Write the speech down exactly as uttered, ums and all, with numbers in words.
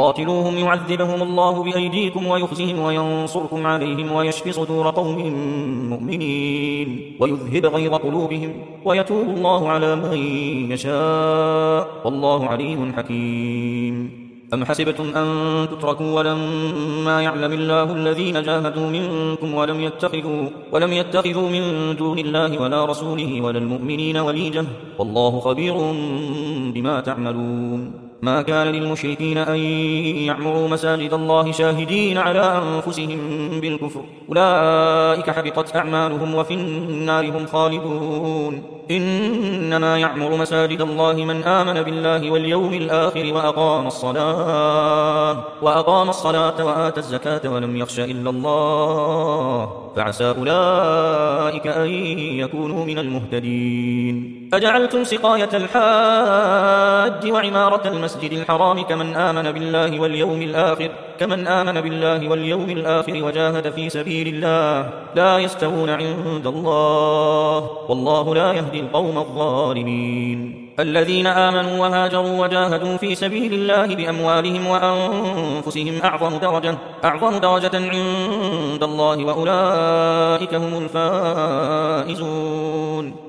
قاتلوهم يعذبهم الله بأيديكم ويخزهم وينصركم عليهم ويشف صدور قوم مؤمنين ويذهب غيظ قلوبهم ويتوب الله على من يشاء والله عليم حكيم. أم حسبتم أن تتركوا ولما يعلم الله الذين جاهدوا منكم ولم يتخذوا, ولم يتخذوا من دون الله ولا رسوله ولا المؤمنين وليجة والله خبير بما تعملون. ما كان للمشركين أن يعمروا مساجد الله شاهدين على أنفسهم بالكفر أولئك حبطت أعمالهم وفي النار هم خالدون. إنما يعمر مساجد الله من آمن بالله واليوم الآخر وأقام الصلاة, وأقام الصلاة وآتى الزكاة ولم يخش إلا الله فعسى أولئك أن يكونوا من المهتدين. أجعلتم سقاية الحاج وعمارة المسجد الحرام كمن آمن بالله واليوم الآخر كمن آمن بالله واليوم الآخر وجاهد في سبيل الله لا يستوون عند الله والله لا يهدي القوم الظالمين. الذين آمنوا وهاجروا وجاهدوا في سبيل الله بأموالهم وأنفسهم أعظم درجة, أعظم درجة عند الله وأولئك هم الفائزون.